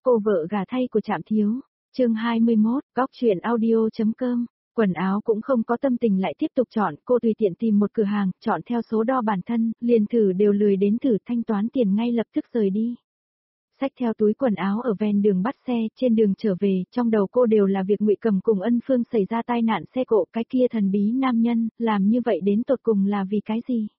Cô vợ gả thay của Trạm Thiếu. Chương 21, góc truyện audio.com. Quần áo cũng không có tâm tình lại tiếp tục chọn, cô tùy tiện tìm một cửa hàng, chọn theo số đo bản thân, liền thử đều lười đến thử, thanh toán tiền ngay lập tức rời đi. Xách theo túi quần áo ở ven đường bắt xe, trên đường trở về, trong đầu cô đều là việc Ngụy Cầm cùng Ân Phương xảy ra tai nạn xe cộ, cái kia thần bí nam nhân, làm như vậy đến tột cùng là vì cái gì?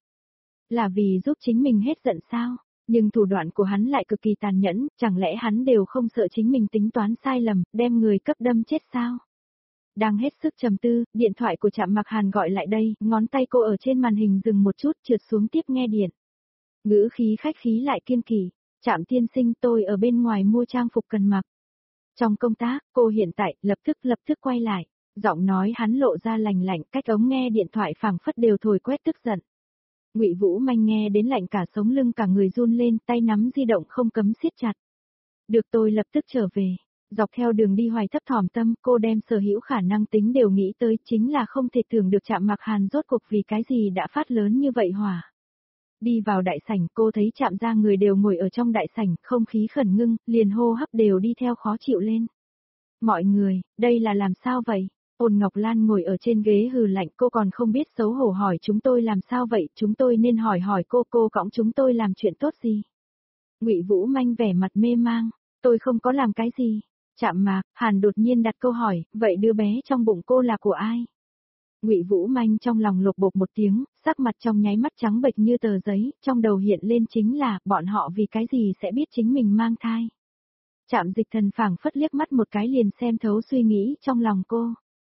Là vì giúp chính mình hết giận sao? Nhưng thủ đoạn của hắn lại cực kỳ tàn nhẫn, chẳng lẽ hắn đều không sợ chính mình tính toán sai lầm, đem người cấp đâm chết sao? Đang hết sức trầm tư, điện thoại của Trạm Mặc Hàn gọi lại đây, ngón tay cô ở trên màn hình dừng một chút, trượt xuống tiếp nghe điện. Ngữ khí khách khí lại kiên kỳ. Trạm tiên sinh, tôi ở bên ngoài mua trang phục cần mặc. Trong công tác, cô hiện tại, lập tức quay lại. Giọng nói hắn lộ ra lành lạnh, cách ống nghe điện thoại phảng phất đều thổi quét tức giận. Ngụy Vũ Manh nghe đến lạnh cả sống lưng, cả người run lên, tay nắm di động không cấm siết chặt. Được, tôi lập tức trở về. Dọc theo đường đi hoài thấp thỏm tâm, cô đem sở hữu khả năng tính đều nghĩ tới, chính là không thể tưởng được Trạm Mặc Hàn rốt cuộc vì cái gì đã phát lớn như vậy hỏa. Đi vào đại sảnh, cô thấy Trạm gia người đều ngồi ở trong đại sảnh, không khí khẩn ngưng, liền hô hấp đều đi theo khó chịu lên. Mọi người, đây là làm sao vậy? Ôn Ngọc Lan ngồi ở trên ghế hừ lạnh, cô còn không biết xấu hổ hỏi chúng tôi làm sao vậy, chúng tôi nên hỏi cô cõng chúng tôi làm chuyện tốt gì? Ngụy Vũ Manh vẻ mặt mê mang, tôi không có làm cái gì. Trạm Mạc Hàn đột nhiên đặt câu hỏi, vậy đứa bé trong bụng cô là của ai? Ngụy Vũ Manh trong lòng lục bục một tiếng, sắc mặt trong nháy mắt trắng bệch như tờ giấy, trong đầu hiện lên chính là, bọn họ vì cái gì sẽ biết chính mình mang thai. Trạm Dịch Thần phảng phất liếc mắt một cái liền xem thấu suy nghĩ trong lòng cô.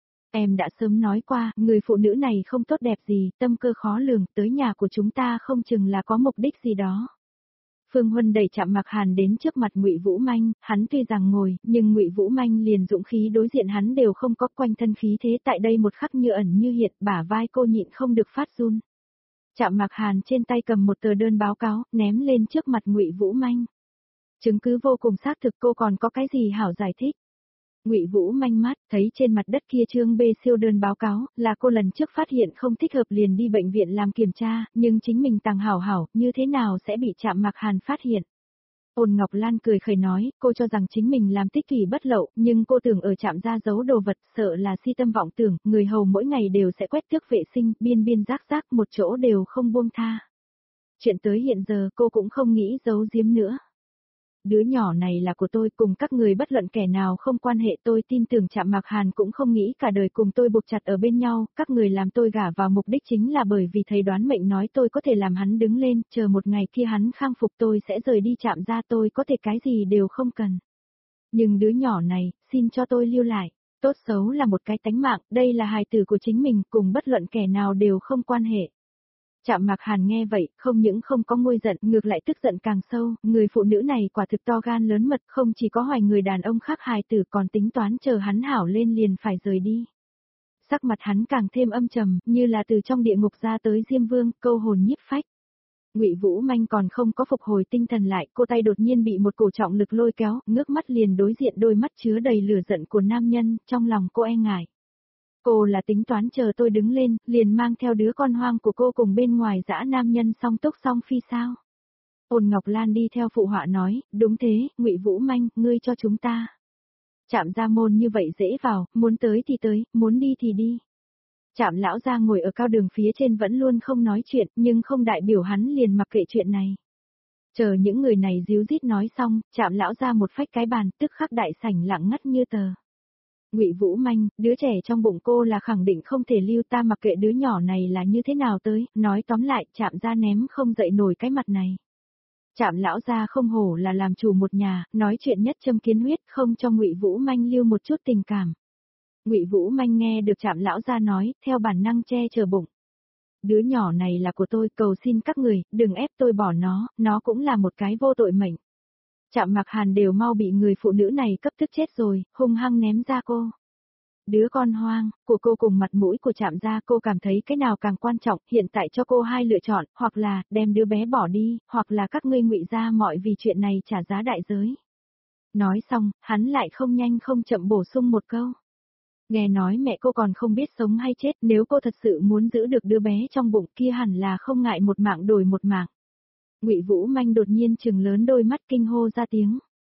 Em đã sớm nói qua, người phụ nữ này không tốt đẹp gì, tâm cơ khó lường, tới nhà của chúng ta không chừng là có mục đích gì đó. Phương Huân đẩy Trạm Mặc Hàn đến trước mặt Ngụy Vũ Manh, hắn tuy rằng ngồi, nhưng Ngụy Vũ Manh liền dũng khí đối diện hắn đều không có, quanh thân khí thế tại đây một khắc như ẩn như hiện, bả vai cô nhịn không được phát run. Trạm Mặc Hàn trên tay cầm một tờ đơn báo cáo, ném lên trước mặt Ngụy Vũ Manh. Chứng cứ vô cùng xác thực, cô còn có cái gì hảo giải thích? Ngụy Vũ Manh mắt, thấy trên mặt đất kia chương B siêu đơn báo cáo, là cô lần trước phát hiện không thích hợp liền đi bệnh viện làm kiểm tra, nhưng chính mình tàng hảo, như thế nào sẽ bị Trạm Mặc Hàn phát hiện. Ôn Ngọc Lan cười khẩy nói, cô cho rằng chính mình làm tích thủy bất lậu, nhưng cô tưởng ở Trạm gia giấu đồ vật, sợ là si tâm vọng tưởng, người hầu mỗi ngày đều sẽ quét tước vệ sinh, biên rác một chỗ đều không buông tha. Chuyện tới hiện giờ cô cũng không nghĩ giấu giếm nữa. Đứa nhỏ này là của tôi, cùng các người bất luận kẻ nào không quan hệ, tôi tin tưởng Trạm Mặc Hàn cũng không nghĩ cả đời cùng tôi buộc chặt ở bên nhau, các người làm tôi gả vào mục đích chính là bởi vì thầy đoán mệnh nói tôi có thể làm hắn đứng lên, chờ một ngày kia hắn khang phục tôi sẽ rời đi Trạm gia, tôi có thể cái gì đều không cần. Nhưng đứa nhỏ này, xin cho tôi lưu lại, tốt xấu là một cái tánh mạng, đây là hài tử của chính mình, cùng bất luận kẻ nào đều không quan hệ. Trạm Mặc Hàn nghe vậy, không những không có nguôi giận, ngược lại tức giận càng sâu, người phụ nữ này quả thực to gan lớn mật, không chỉ có hoài người đàn ông khác hài tử còn tính toán chờ hắn hảo lên liền phải rời đi. Sắc mặt hắn càng thêm âm trầm, như là từ trong địa ngục ra tới Diêm Vương, câu hồn nhiếp phách. Ngụy Vũ Manh còn không có phục hồi tinh thần lại, cô tay đột nhiên bị một cổ trọng lực lôi kéo, ngước mắt liền đối diện đôi mắt chứa đầy lửa giận của nam nhân, trong lòng cô e ngại. Cô là tính toán chờ tôi đứng lên, liền mang theo đứa con hoang của cô cùng bên ngoài dã nam nhân song túc song phi sao? Ôn Ngọc Lan đi theo phụ họa nói, đúng thế, Ngụy Vũ Manh, ngươi cho chúng ta. Trạm gia môn như vậy dễ vào, muốn tới thì tới, muốn đi thì đi. Trạm lão gia ngồi ở cao đường phía trên vẫn luôn không nói chuyện, nhưng không đại biểu hắn liền mặc kệ chuyện này. Chờ những người này díu dít nói xong, Trạm lão gia một phách cái bàn, tức khắc đại sảnh lặng ngắt như tờ. Ngụy Vũ Manh, đứa trẻ trong bụng cô là khẳng định không thể lưu, ta mặc kệ đứa nhỏ này là như thế nào tới, nói tóm lại, Trạm gia ném không dậy nổi cái mặt này. Trạm lão gia không hổ là làm chủ một nhà, nói chuyện nhất châm kiến huyết, không cho Ngụy Vũ Manh lưu một chút tình cảm. Ngụy Vũ Manh nghe được Trạm lão gia nói, theo bản năng che chở bụng. Đứa nhỏ này là của tôi, cầu xin các người, đừng ép tôi bỏ nó cũng là một cái vô tội mệnh. Trạm Mặc Hàn đều mau bị người phụ nữ này cấp tức chết rồi, hung hăng ném ra cô. Đứa con hoang, của cô cùng mặt mũi của Trạm gia, cô cảm thấy cái nào càng quan trọng, hiện tại cho cô hai lựa chọn, hoặc là, đem đứa bé bỏ đi, hoặc là các ngươi Ngụy gia mọi vì chuyện này trả giá đại giới. Nói xong, hắn lại không nhanh không chậm bổ sung một câu. Nghe nói mẹ cô còn không biết sống hay chết, nếu cô thật sự muốn giữ được đứa bé trong bụng kia hẳn là không ngại một mạng đổi một mạng. Ngụy Vũ Manh đột nhiên trừng lớn đôi mắt kinh hô ra tiếng.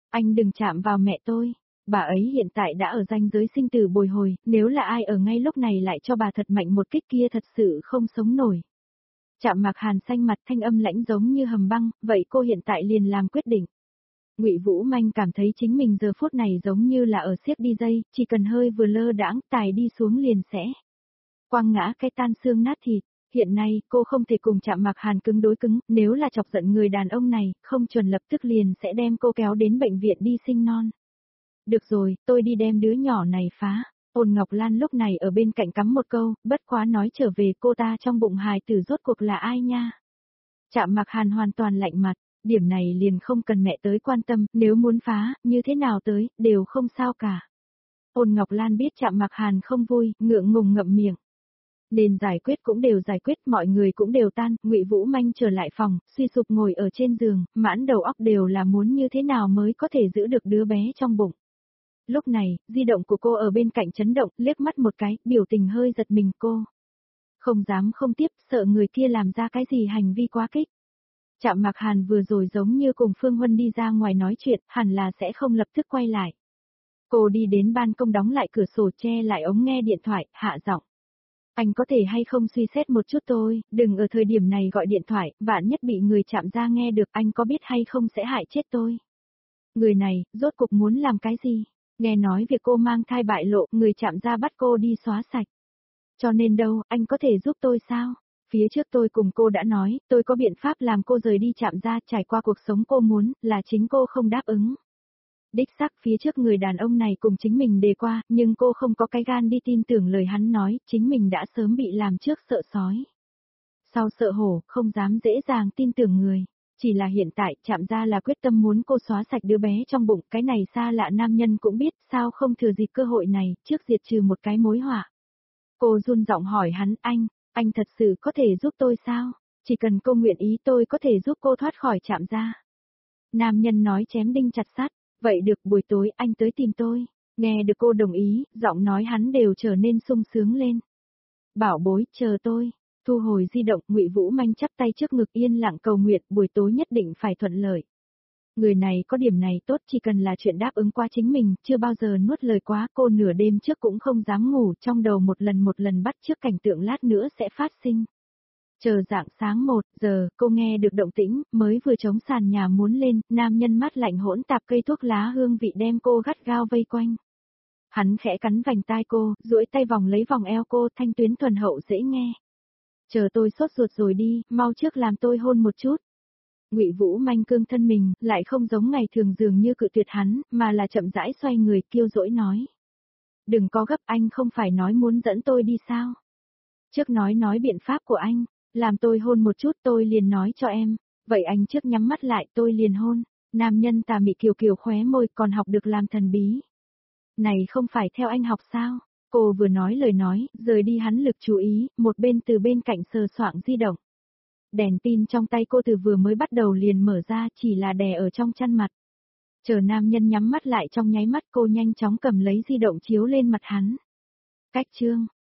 Anh đừng chạm vào mẹ tôi. Bà ấy hiện tại đã ở ranh giới sinh tử bồi hồi, nếu là ai ở ngay lúc này lại cho bà thật mạnh một kích kia thật sự không sống nổi. Trạm Mạc Hàn xanh mặt, thanh âm lãnh giống như hầm băng, vậy cô hiện tại liền làm quyết định. Ngụy Vũ Manh cảm thấy chính mình giờ phút này giống như là ở xiếc đi dây, chỉ cần hơi vừa lơ đãng, tài đi xuống liền sẽ quăng ngã cái tan xương nát thịt. Hiện nay, cô không thể cùng Trạm Mạc Hàn cứng đối cứng, nếu là chọc giận người đàn ông này, không chuẩn lập tức liền sẽ đem cô kéo đến bệnh viện đi sinh non. Được rồi, tôi đi đem đứa nhỏ này phá. Ôn Ngọc Lan lúc này ở bên cạnh cắm một câu, bất quá nói trở về cô ta trong bụng hài tử rốt cuộc là ai nha. Trạm Mạc Hàn hoàn toàn lạnh mặt, điểm này liền không cần mẹ tới quan tâm, nếu muốn phá, như thế nào tới, đều không sao cả. Ôn Ngọc Lan biết Trạm Mạc Hàn không vui, ngượng ngùng ngậm miệng. Nên giải quyết cũng đều giải quyết, mọi người cũng đều tan, Ngụy Vũ Manh trở lại phòng, suy sụp ngồi ở trên giường, mãn đầu óc đều là muốn như thế nào mới có thể giữ được đứa bé trong bụng. Lúc này, di động của cô ở bên cạnh chấn động, liếc mắt một cái, biểu tình hơi giật mình cô. Không dám không tiếp, sợ người kia làm ra cái gì hành vi quá kích. Trạm Mạc Hàn vừa rồi giống như cùng Phương Huân đi ra ngoài nói chuyện, hẳn là sẽ không lập tức quay lại. Cô đi đến ban công đóng lại cửa sổ che lại ống nghe điện thoại, hạ giọng. Anh có thể hay không suy xét một chút tôi, đừng ở thời điểm này gọi điện thoại, vạn nhất bị người Trạm gia nghe được, anh có biết hay không sẽ hại chết tôi. Người này, rốt cuộc muốn làm cái gì? Nghe nói việc cô mang thai bại lộ, người Trạm gia bắt cô đi xóa sạch. Cho nên đâu, anh có thể giúp tôi sao? Phía trước tôi cùng cô đã nói, tôi có biện pháp làm cô rời đi Trạm gia, trải qua cuộc sống cô muốn, là chính cô không đáp ứng. Đích xác phía trước người đàn ông này cùng chính mình đề qua, nhưng cô không có cái gan đi tin tưởng lời hắn nói, chính mình đã sớm bị làm trước sợ sói. Sau sợ hổ, không dám dễ dàng tin tưởng người. Chỉ là hiện tại, Trạm gia là quyết tâm muốn cô xóa sạch đứa bé trong bụng, cái này xa lạ nam nhân cũng biết, sao không thừa dịp cơ hội này, trước diệt trừ một cái mối họa. Cô run giọng hỏi hắn, anh thật sự có thể giúp tôi sao? Chỉ cần cô nguyện ý tôi có thể giúp cô thoát khỏi Trạm gia. Nam nhân nói chém đinh chặt sắt, vậy được buổi tối anh tới tìm tôi. Nghe được cô đồng ý, giọng nói hắn đều trở nên sung sướng lên. Bảo bối, chờ tôi. Thu hồi di động, Ngụy Vũ Manh chắp tay trước ngực yên lặng cầu nguyện, buổi tối nhất định phải thuận lợi. Người này có điểm này tốt, chỉ cần là chuyện đáp ứng qua chính mình, chưa bao giờ nuốt lời quá, cô nửa đêm trước cũng không dám ngủ, trong đầu một lần bắt trước cảnh tượng lát nữa sẽ phát sinh. Chờ rạng sáng 1 giờ, cô nghe được động tĩnh, mới vừa chống sàn nhà muốn lên, nam nhân mát lạnh hỗn tạp cây thuốc lá hương vị đem cô gắt gao vây quanh. Hắn khẽ cắn vành tai cô, duỗi tay vòng lấy vòng eo cô, thanh tuyến thuần hậu dễ nghe. Chờ tôi sốt ruột rồi đi, mau trước làm tôi hôn một chút. Ngụy Vũ Manh cương thân mình, lại không giống ngày thường dường như cự tuyệt hắn, mà là chậm rãi xoay người, kiêu dỗi nói. Đừng có gấp, anh không phải nói muốn dẫn tôi đi sao? Trước nói biện pháp của anh, làm tôi hôn một chút tôi liền nói cho em, vậy anh trước nhắm mắt lại tôi liền hôn. Nam nhân tà mị kiều kiều khóe môi, còn học được làm thần bí. Này không phải theo anh học sao? Cô vừa nói lời nói, rời đi hắn lực chú ý, một bên từ bên cạnh sờ soạng di động. Đèn pin trong tay cô từ vừa mới bắt đầu liền mở ra, chỉ là đè ở trong chăn mặt. Chờ nam nhân nhắm mắt lại trong nháy mắt, cô nhanh chóng cầm lấy di động chiếu lên mặt hắn. Cách chương